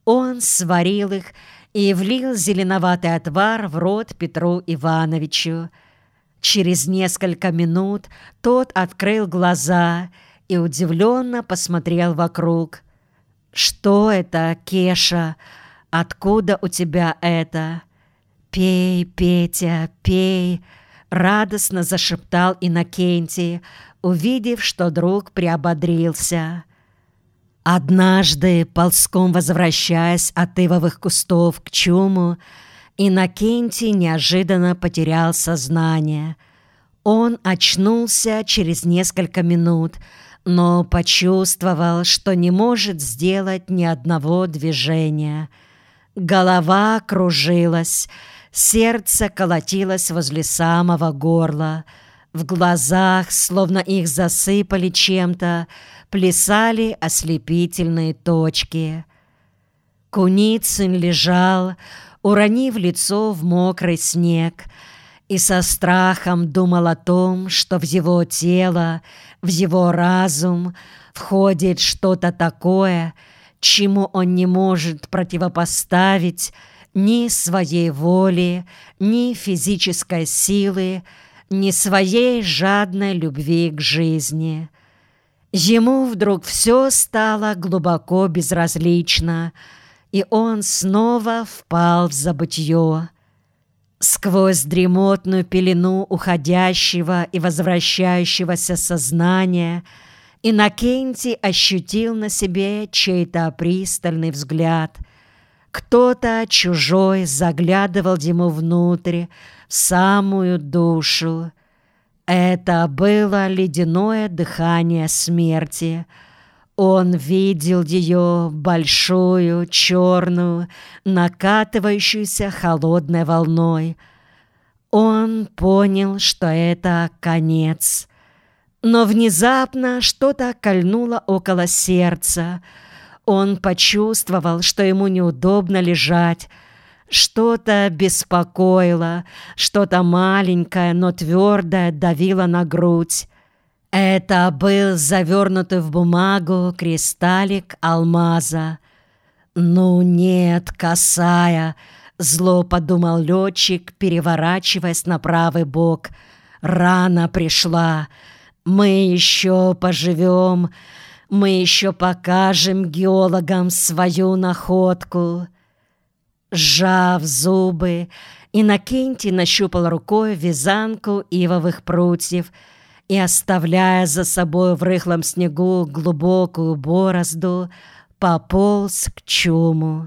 Он сварил их и влил зеленоватый отвар в рот Петру Ивановичу. Через несколько минут тот открыл глаза и удивленно посмотрел вокруг. «Что это, Кеша? Откуда у тебя это?» «Пей, Петя, пей!» — радостно зашептал Иннокентий, увидев, что друг приободрился. Однажды, ползком возвращаясь от ивовых кустов к чуму, Иннокентий неожиданно потерял сознание. Он очнулся через несколько минут, но почувствовал, что не может сделать ни одного движения. Голова кружилась, сердце колотилось возле самого горла. В глазах, словно их засыпали чем-то, плясали ослепительные точки. Куницын лежал, уронив лицо в мокрый снег, и со страхом думал о том, что в его тело, в его разум входит что-то такое, чему он не может противопоставить ни своей воли, ни физической силы, ни своей жадной любви к жизни. Ему вдруг все стало глубоко безразлично, и он снова впал в забытье. Сквозь дремотную пелену уходящего и возвращающегося сознания Иннокентий ощутил на себе чей-то пристальный взгляд. Кто-то чужой заглядывал ему внутрь, в самую душу. Это было ледяное дыхание смерти. Он видел ее большую, черную, накатывающуюся холодной волной. Он понял, что это конец. Но внезапно что-то кольнуло около сердца. Он почувствовал, что ему неудобно лежать. Что-то беспокоило, что-то маленькое, но твердое давило на грудь. Это был завернутый в бумагу кристаллик алмаза. «Ну нет, косая!» — зло подумал летчик, переворачиваясь на правый бок. «Рано пришла. Мы еще поживем. Мы еще покажем геологам свою находку». Сжав зубы, Иннокентий нащупал рукой вязанку ивовых прутьев и, оставляя за собой в рыхлом снегу глубокую борозду, пополз к чуму.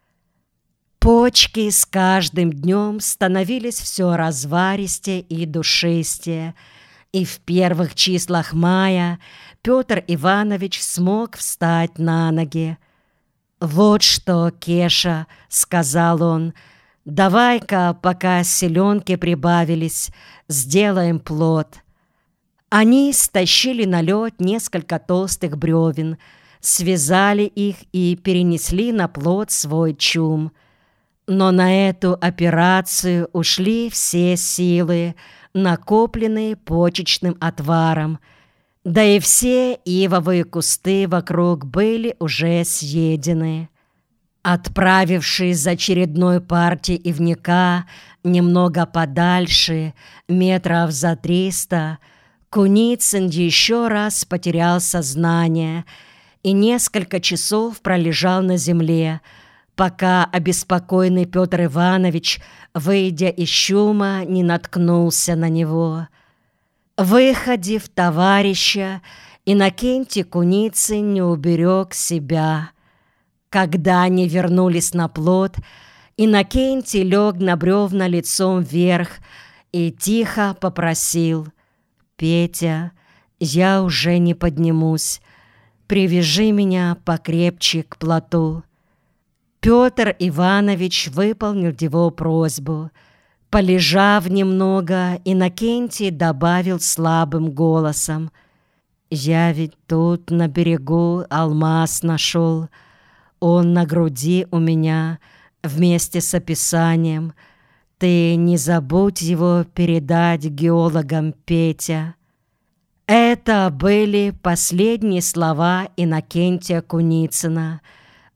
Почки с каждым днем становились все разваристее и душистее, и в первых числах мая Петр Иванович смог встать на ноги. «Вот что, Кеша, — сказал он, — давай-ка, пока селенки прибавились, сделаем плот». Они стащили на лед несколько толстых бревен, связали их и перенесли на плот свой чум. Но на эту операцию ушли все силы, накопленные почечным отваром, да и все ивовые кусты вокруг были уже съедены. Отправившись за очередной партией ивника немного подальше, метров за 300, Куницын еще раз потерял сознание и несколько часов пролежал на земле, пока обеспокоенный Петр Иванович, выйдя из чума, не наткнулся на него. Выходив товарища, Иннокентий Куницын не уберег себя. Когда они вернулись на плот, Иннокентий лег на бревна лицом вверх и тихо попросил: «Петя, я уже не поднимусь. Привяжи меня покрепче к плоту». Петр Иванович выполнил его просьбу. Полежав немного, Иннокентий добавил слабым голосом: «Я ведь тут на берегу алмаз нашел. Он на груди у меня вместе с описанием. Ты не забудь его передать геологам, Петя». Это были последние слова Иннокентия Куницына.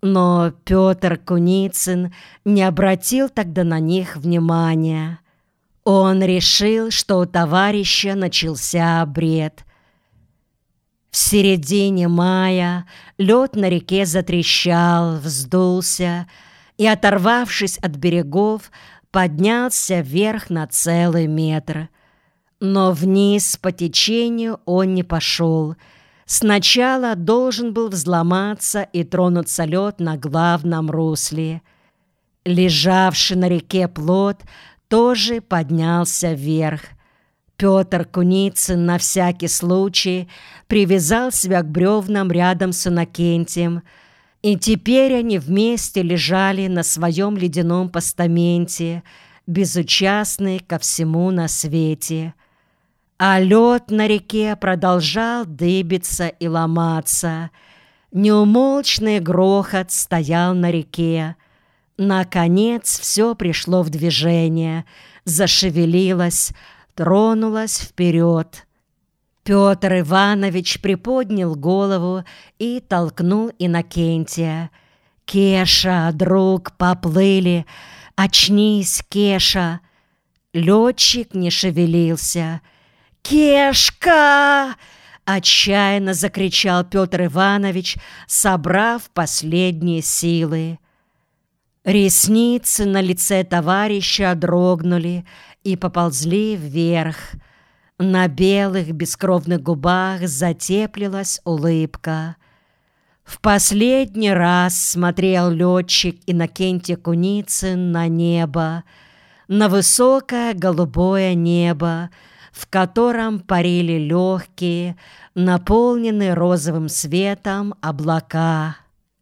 Но Петр Куницын не обратил тогда на них внимания. Он решил, что у товарища начался обред. В середине мая лед на реке затрещал, вздулся и, оторвавшись от берегов, поднялся вверх на целый метр. Но вниз по течению он не пошел. Сначала должен был взломаться и тронуться лед на главном русле. Лежавший на реке плот тоже поднялся вверх. Петр Куницын на всякий случай привязал себя к бревнам рядом с Иннокентием, и теперь они вместе лежали на своем ледяном постаменте, безучастные ко всему на свете. А лед на реке продолжал дыбиться и ломаться. Неумолчный грохот стоял на реке. Наконец все пришло в движение, зашевелилось, тронулось вперед. Петр Иванович приподнял голову и толкнул Иннокентия. «Кеша, друг, поплыли! Очнись, Кеша!» Летчик не шевелился. «Кешка!» — отчаянно закричал Петр Иванович, собрав последние силы. Ресницы на лице товарища дрогнули и поползли вверх. На белых бескровных губах затеплилась улыбка. В последний раз смотрел летчик Иннокентий Куницын на небо, на высокое голубое небо, в котором парили легкие, наполненные розовым светом облака.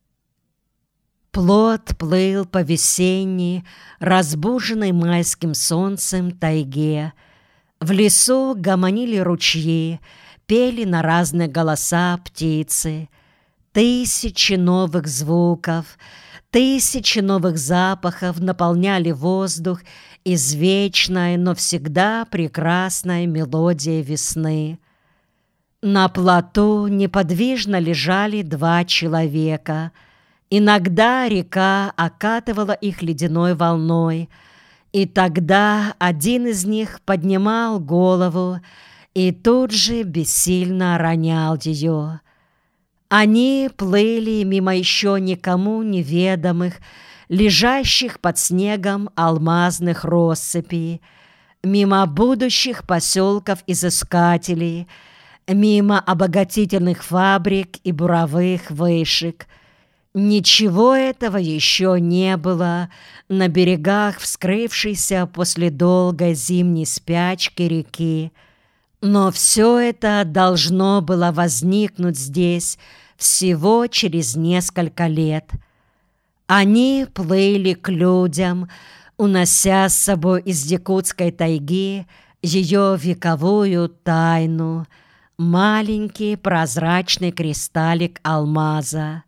Плот плыл по весенней, разбуженной майским солнцем тайге. В лесу гомонили ручьи, пели на разные голоса птицы. Тысячи новых звуков, тысячи новых запахов наполняли воздух извечной, но всегда прекрасной мелодией весны. На плоту неподвижно лежали два человека. Иногда река окатывала их ледяной волной, и тогда один из них поднимал голову и тут же бессильно ронял ее. Они плыли мимо еще никому неведомых, лежащих под снегом алмазных россыпей, мимо будущих поселков изыскателей, мимо обогатительных фабрик и буровых вышек. Ничего этого еще не было на берегах вскрывшейся после долгой зимней спячки реки, но все это должно было возникнуть здесь всего через несколько лет. Они плыли к людям, унося с собой из якутской тайги ее вековую тайну, маленький прозрачный кристаллик алмаза.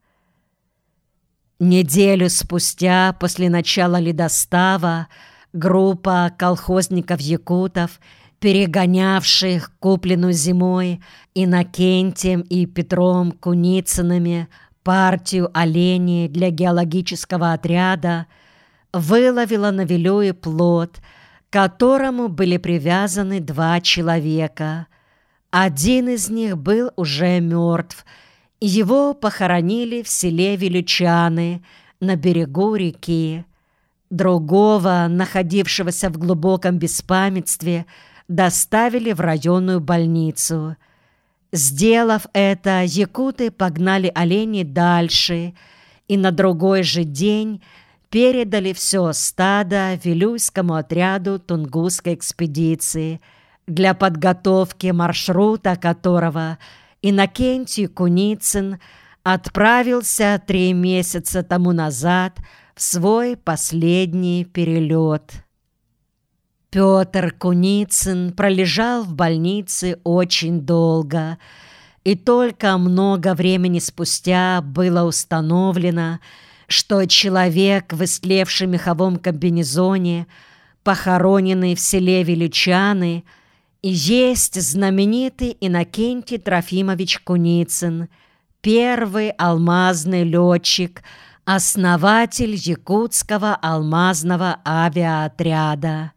Неделю спустя, после начала ледостава, группа колхозников-якутов, перегонявших купленную зимой Иннокентием и Петром Куницынами партию оленей для геологического отряда, выловила на Вилюе плот, к которому были привязаны два человека. Один из них был уже мертв. Его похоронили в селе Вилючаны на берегу реки. Другого, находившегося в глубоком беспамятстве, доставили в районную больницу. Сделав это, якуты погнали оленей дальше и на другой же день передали все стадо Вилюйскому отряду Тунгусской экспедиции, для подготовки маршрута которого Иннокентий Куницын отправился 3 месяца тому назад в свой последний перелет. Петр Куницын пролежал в больнице очень долго, и только много времени спустя было установлено, что человек в истлевшем меховом комбинезоне, похороненный в селе Вилючаны, и есть знаменитый Иннокентий Трофимович Куницын, первый алмазный летчик, основатель Якутского алмазного авиаотряда.